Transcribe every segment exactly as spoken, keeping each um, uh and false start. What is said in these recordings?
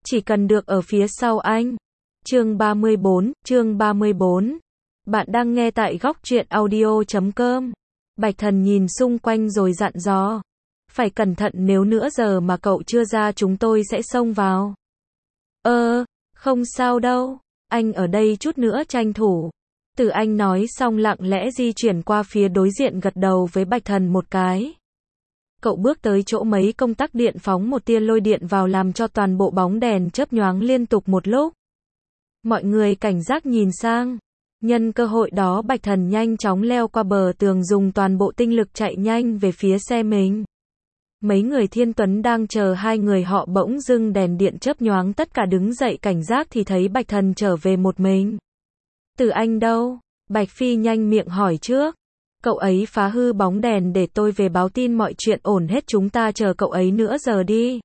chỉ cần được ở phía sau anh. Chương ba mươi bốn, chương ba mươi bốn. Bạn đang nghe tại góc truyện audio chấm com. Bạch Thần nhìn xung quanh rồi dặn dò. Phải cẩn thận, nếu nửa giờ mà cậu chưa ra chúng tôi sẽ xông vào. Ơ, không sao đâu. Anh ở đây chút nữa tranh thủ. Từ Anh nói xong lặng lẽ di chuyển qua phía đối diện, gật đầu với Bạch Thần một cái. Cậu bước tới chỗ mấy công tắc điện, phóng một tia lôi điện vào làm cho toàn bộ bóng đèn chớp nhoáng liên tục một lúc. Mọi người cảnh giác nhìn sang. Nhân cơ hội đó Bạch Thần nhanh chóng leo qua bờ tường, dùng toàn bộ tinh lực chạy nhanh về phía xe mình. Mấy người Thiên Tuấn đang chờ hai người họ bỗng dưng đèn điện chớp nhoáng, tất cả đứng dậy cảnh giác thì thấy Bạch Thần trở về một mình. Từ Anh đâu? Bạch Phi nhanh miệng hỏi trước. Cậu ấy phá hư bóng đèn, để tôi về báo tin mọi chuyện ổn hết, chúng ta chờ cậu ấy nửa giờ đi.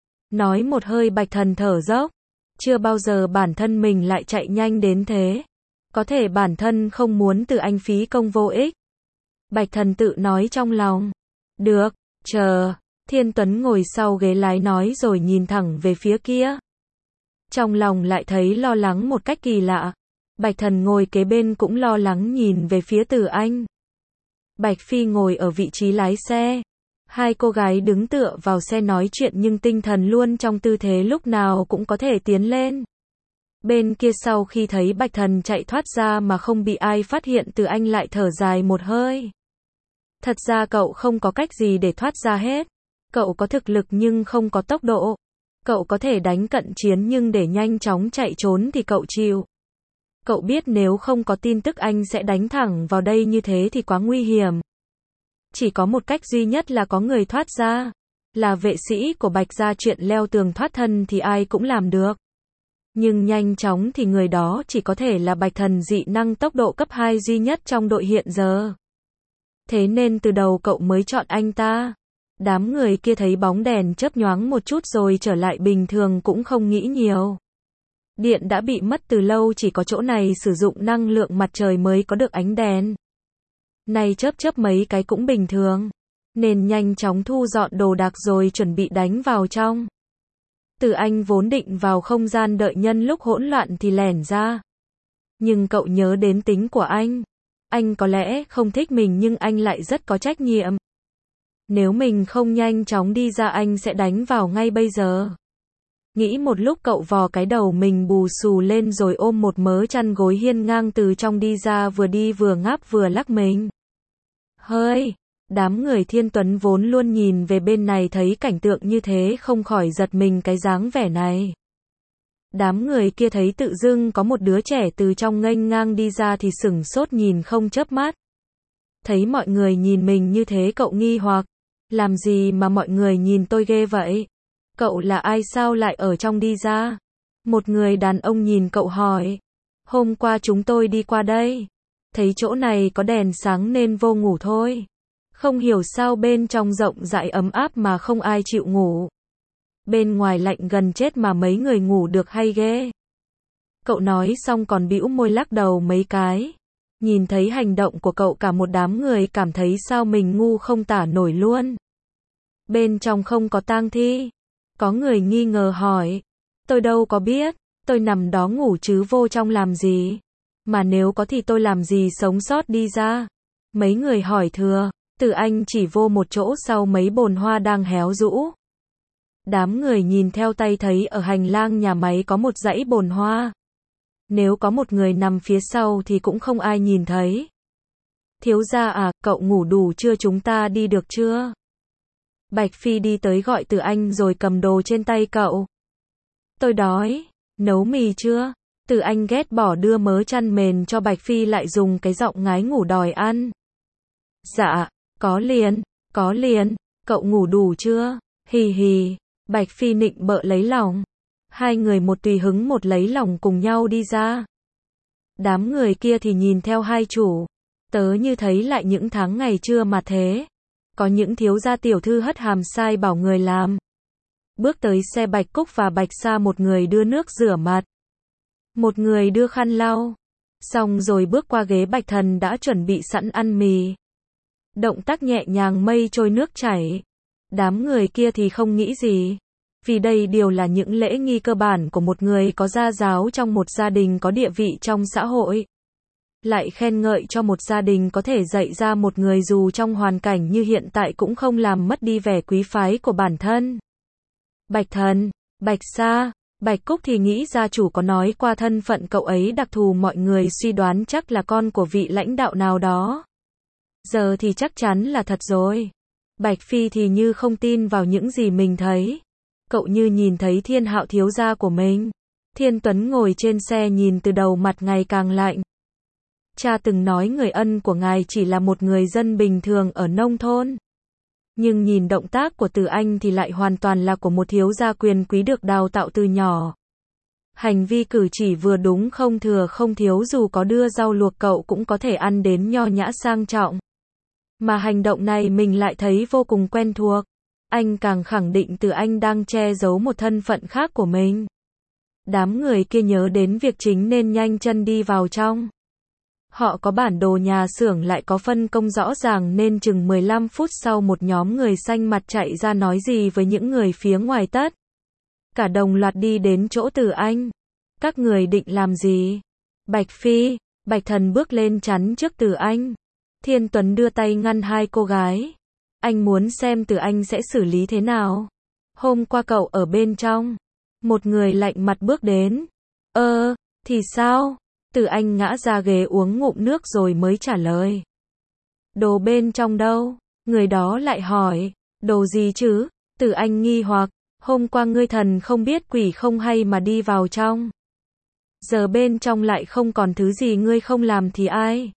Nói một hơi Bạch Thần thở dốc. Chưa bao giờ bản thân mình lại chạy nhanh đến thế. Có thể bản thân không muốn Từ Anh phí công vô ích. Bạch Thần tự nói trong lòng. Được, chờ. Thiên Tuấn ngồi sau ghế lái nói rồi nhìn thẳng về phía kia. Trong lòng lại thấy lo lắng một cách kỳ lạ. Bạch Thần ngồi kế bên cũng lo lắng nhìn về phía Từ Anh. Bạch Phi ngồi ở vị trí lái xe. Hai cô gái đứng tựa vào xe nói chuyện nhưng tinh thần luôn trong tư thế lúc nào cũng có thể tiến lên. Bên kia sau khi thấy Bạch Thần chạy thoát ra mà không bị ai phát hiện, Từ Anh lại thở dài một hơi. Thật ra cậu không có cách gì để thoát ra hết. Cậu có thực lực nhưng không có tốc độ. Cậu có thể đánh cận chiến nhưng để nhanh chóng chạy trốn thì cậu chịu. Cậu biết nếu không có tin tức anh sẽ đánh thẳng vào đây như thế thì quá nguy hiểm. Chỉ có một cách duy nhất là có người thoát ra. Là vệ sĩ của Bạch gia, chuyện leo tường thoát thân thì ai cũng làm được. Nhưng nhanh chóng thì người đó chỉ có thể là Bạch Thần, dị năng tốc độ cấp hai duy nhất trong đội hiện giờ. Thế nên từ đầu cậu mới chọn anh ta. Đám người kia thấy bóng đèn chớp nhoáng một chút rồi trở lại bình thường cũng không nghĩ nhiều. Điện đã bị mất từ lâu, chỉ có chỗ này sử dụng năng lượng mặt trời mới có được ánh đèn. Này chớp chớp mấy cái cũng bình thường. Nên nhanh chóng thu dọn đồ đạc rồi chuẩn bị đánh vào trong. Từ Anh vốn định vào không gian đợi nhân lúc hỗn loạn thì lẻn ra. Nhưng cậu nhớ đến tính của anh. Anh có lẽ không thích mình nhưng anh lại rất có trách nhiệm. Nếu mình không nhanh chóng đi ra anh sẽ đánh vào ngay bây giờ. Nghĩ một lúc cậu vò cái đầu mình bù xù lên rồi ôm một mớ chăn gối hiên ngang từ trong đi ra, vừa đi vừa ngáp vừa lắc mình. Hơi! Đám người Thiên Tuấn vốn luôn nhìn về bên này thấy cảnh tượng như thế không khỏi giật mình cái dáng vẻ này. Đám người kia thấy tự dưng có một đứa trẻ từ trong nghênh ngang đi ra thì sửng sốt nhìn không chớp mắt. Thấy mọi người nhìn mình như thế cậu nghi hoặc. Làm gì mà mọi người nhìn tôi ghê vậy? Cậu là ai sao lại ở trong đi ra? Một người đàn ông nhìn cậu hỏi. Hôm qua chúng tôi đi qua đây. Thấy chỗ này có đèn sáng nên vô ngủ thôi. Không hiểu sao bên trong rộng rãi ấm áp mà không ai chịu ngủ. Bên ngoài lạnh gần chết mà mấy người ngủ được hay ghê. Cậu nói xong còn bĩu môi lắc đầu mấy cái. Nhìn thấy hành động của cậu cả một đám người cảm thấy sao mình ngu không tả nổi luôn. Bên trong không có tang thi. Có người nghi ngờ hỏi. Tôi đâu có biết. Tôi nằm đó ngủ chứ vô trong làm gì. Mà nếu có thì tôi làm gì sống sót đi ra. Mấy người hỏi thừa. Từ Anh chỉ vô một chỗ sau mấy bồn hoa đang héo rũ. Đám người nhìn theo tay thấy ở hành lang nhà máy có một dãy bồn hoa. Nếu có một người nằm phía sau thì cũng không ai nhìn thấy. Thiếu gia à, cậu ngủ đủ chưa, chúng ta đi được chưa? Bạch Phi đi tới gọi Từ Anh rồi cầm đồ trên tay cậu. Tôi đói, nấu mì chưa? Từ Anh ghét bỏ đưa mớ chăn mền cho Bạch Phi lại dùng cái giọng ngái ngủ đòi ăn. Dạ, có liền, có liền, cậu ngủ đủ chưa? Hì hì, Bạch Phi nịnh bợ lấy lòng. Hai người một tùy hứng một lấy lòng cùng nhau đi ra. Đám người kia thì nhìn theo hai chủ. Tớ như thấy lại những tháng ngày trưa mà thế. Có những thiếu gia tiểu thư hất hàm sai bảo người làm. Bước tới xe Bạch Cúc và Bạch Sa, một người đưa nước rửa mặt. Một người đưa khăn lau. Xong rồi bước qua ghế Bạch Thần đã chuẩn bị sẵn ăn mì. Động tác nhẹ nhàng mây trôi nước chảy. Đám người kia thì không nghĩ gì. Vì đây đều là những lễ nghi cơ bản của một người có gia giáo trong một gia đình có địa vị trong xã hội. Lại khen ngợi cho một gia đình có thể dạy ra một người dù trong hoàn cảnh như hiện tại cũng không làm mất đi vẻ quý phái của bản thân. Bạch Thần, Bạch Sa, Bạch Cúc thì nghĩ gia chủ có nói qua thân phận cậu ấy đặc thù, mọi người suy đoán chắc là con của vị lãnh đạo nào đó. Giờ thì chắc chắn là thật rồi. Bạch Phi thì như không tin vào những gì mình thấy. Cậu như nhìn thấy Thiên Hạo thiếu gia của mình. Thiên Tuấn ngồi trên xe nhìn từ đầu mặt ngày càng lạnh. Cha từng nói người ân của ngài chỉ là một người dân bình thường ở nông thôn. Nhưng nhìn động tác của Từ Anh thì lại hoàn toàn là của một thiếu gia quyền quý được đào tạo từ nhỏ. Hành vi cử chỉ vừa đúng không thừa không thiếu, dù có đưa rau luộc cậu cũng có thể ăn đến nho nhã sang trọng. Mà hành động này mình lại thấy vô cùng quen thuộc. Anh càng khẳng định Từ Anh đang che giấu một thân phận khác của mình. Đám người kia nhớ đến việc chính nên nhanh chân đi vào trong. Họ có bản đồ nhà xưởng lại có phân công rõ ràng nên chừng mười lăm phút sau một nhóm người xanh mặt chạy ra nói gì với những người phía ngoài tất. Cả đồng loạt đi đến chỗ Từ Anh. Các người định làm gì? Bạch Phi, Bạch Thần bước lên chắn trước Từ Anh. Thiên Tuấn đưa tay ngăn hai cô gái. Anh muốn xem Từ Anh sẽ xử lý thế nào. Hôm qua cậu ở bên trong. Một người lạnh mặt bước đến. Ơ, thì sao? Từ Anh ngã ra ghế uống ngụm nước rồi mới trả lời. Đồ bên trong đâu? Người đó lại hỏi. Đồ gì chứ? Từ Anh nghi hoặc. Hôm qua ngươi thần không biết quỷ không hay mà đi vào trong. Giờ bên trong lại không còn thứ gì ngươi không làm thì ai?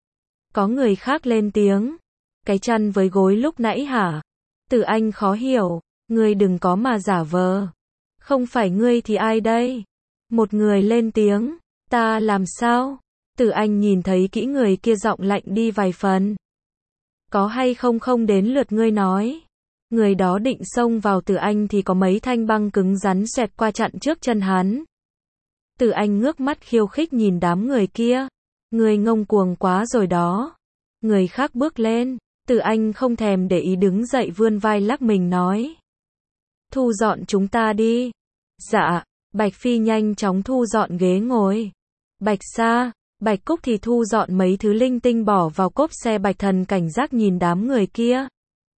Có người khác lên tiếng. Cái chăn với gối lúc nãy hả? Từ Anh khó hiểu. Ngươi đừng có mà giả vờ. Không phải ngươi thì ai đây? Một người lên tiếng. Ta làm sao? Từ Anh nhìn thấy kỹ người kia giọng lạnh đi vài phần. Có hay không không đến lượt ngươi nói. Người đó định xông vào Từ Anh thì có mấy thanh băng cứng rắn xoẹt qua chặn trước chân hắn. Từ Anh ngước mắt khiêu khích nhìn đám người kia. Người ngông cuồng quá rồi đó. Người khác bước lên. Từ Anh không thèm để ý đứng dậy vươn vai lắc mình nói. Thu dọn chúng ta đi. Dạ. Bạch Phi nhanh chóng thu dọn ghế ngồi. Bạch Sa, Bạch Cúc thì thu dọn mấy thứ linh tinh bỏ vào cốp xe. Bạch Thần cảnh giác nhìn đám người kia.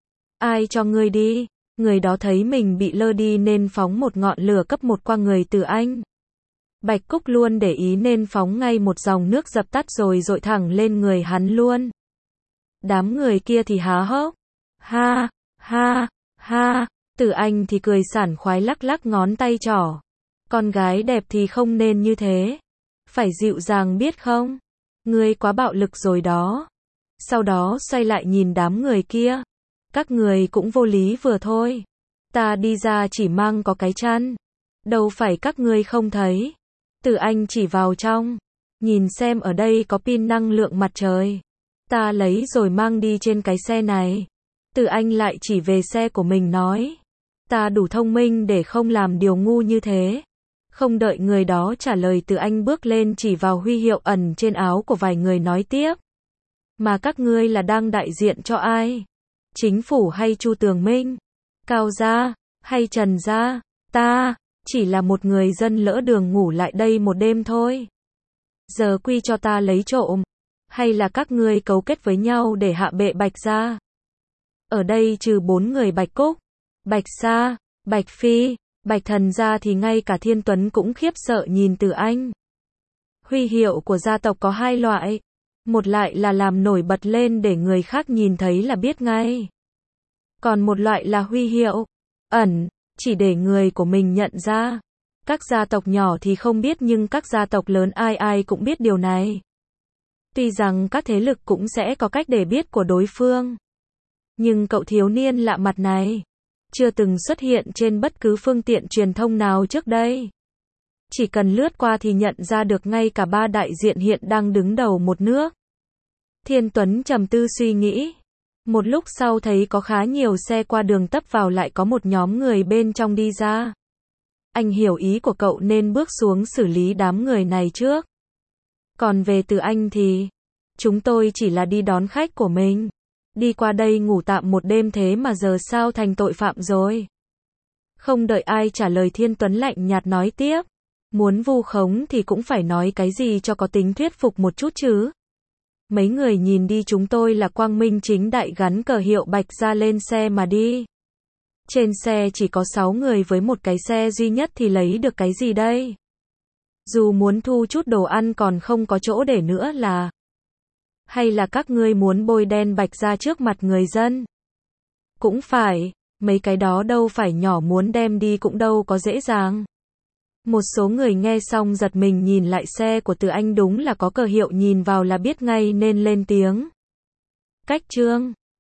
Ai cho ngươi đi? Người đó thấy mình bị lơ đi nên phóng một ngọn lửa cấp một qua người Từ Anh. Bạch Cúc luôn để ý nên phóng ngay một dòng nước dập tắt rồi dội thẳng lên người hắn luôn. Đám người kia thì há hốc. Ha, ha, ha. Từ Anh thì cười sảng khoái lắc lắc ngón tay trỏ. Con gái đẹp thì không nên như thế. Phải dịu dàng biết không? Ngươi quá bạo lực rồi đó. Sau đó xoay lại nhìn đám người kia. Các người cũng vô lý vừa thôi. Ta đi ra chỉ mang có cái chăn. Đâu phải các ngươi không thấy. Từ Anh chỉ vào trong. Nhìn xem ở đây có pin năng lượng mặt trời. Ta lấy rồi mang đi trên cái xe này. Từ Anh lại chỉ về xe của mình nói. Ta đủ thông minh để không làm điều ngu như thế. Không đợi người đó trả lời, Từ Anh bước lên chỉ vào huy hiệu ẩn trên áo của vài người nói tiếp. Mà các ngươi là đang đại diện cho ai? Chính phủ hay Chu Tường Minh? Cao gia? Hay Trần gia? Ta chỉ là một người dân lỡ đường ngủ lại đây một đêm thôi. Giờ quy cho ta lấy trộm. Hay là các ngươi cấu kết với nhau để hạ bệ Bạch gia? Ở đây trừ bốn người Bạch Cúc, Bạch Sa, Bạch Phi, Bạch Thần ra thì ngay cả Thiên Tuấn cũng khiếp sợ nhìn Từ Anh. Huy hiệu của gia tộc có hai loại. Một loại là làm nổi bật lên để người khác nhìn thấy là biết ngay. Còn một loại là huy hiệu ẩn, chỉ để người của mình nhận ra. Các gia tộc nhỏ thì không biết nhưng các gia tộc lớn ai ai cũng biết điều này. Tuy rằng các thế lực cũng sẽ có cách để biết của đối phương. Nhưng cậu thiếu niên lạ mặt này chưa từng xuất hiện trên bất cứ phương tiện truyền thông nào trước đây. Chỉ cần lướt qua thì nhận ra được ngay cả ba đại diện hiện đang đứng đầu một nước. Thiên Tuấn trầm tư suy nghĩ. Một lúc sau thấy có khá nhiều xe qua đường tấp vào, lại có một nhóm người bên trong đi ra. Anh hiểu ý của cậu nên bước xuống xử lý đám người này trước. Còn về Từ Anh thì, chúng tôi chỉ là đi đón khách của mình. Đi qua đây ngủ tạm một đêm thế mà giờ sao thành tội phạm rồi. Không đợi ai trả lời Thiên Tuấn lạnh nhạt nói tiếp. Muốn vu khống thì cũng phải nói cái gì cho có tính thuyết phục một chút chứ. Mấy người nhìn đi, chúng tôi là quang minh chính đại gắn cờ hiệu Bạch Gia lên xe mà đi. Trên xe chỉ có sáu người với một cái xe duy nhất thì lấy được cái gì đây? Dù muốn thu chút đồ ăn còn không có chỗ để nữa là. Hay là các ngươi muốn bôi đen Bạch Gia trước mặt người dân? Cũng phải, mấy cái đó đâu phải nhỏ, muốn đem đi cũng đâu có dễ dàng. Một số người nghe xong giật mình nhìn lại xe của Từ Anh, đúng là có cờ hiệu, nhìn vào là biết ngay nên lên tiếng. Cách Trương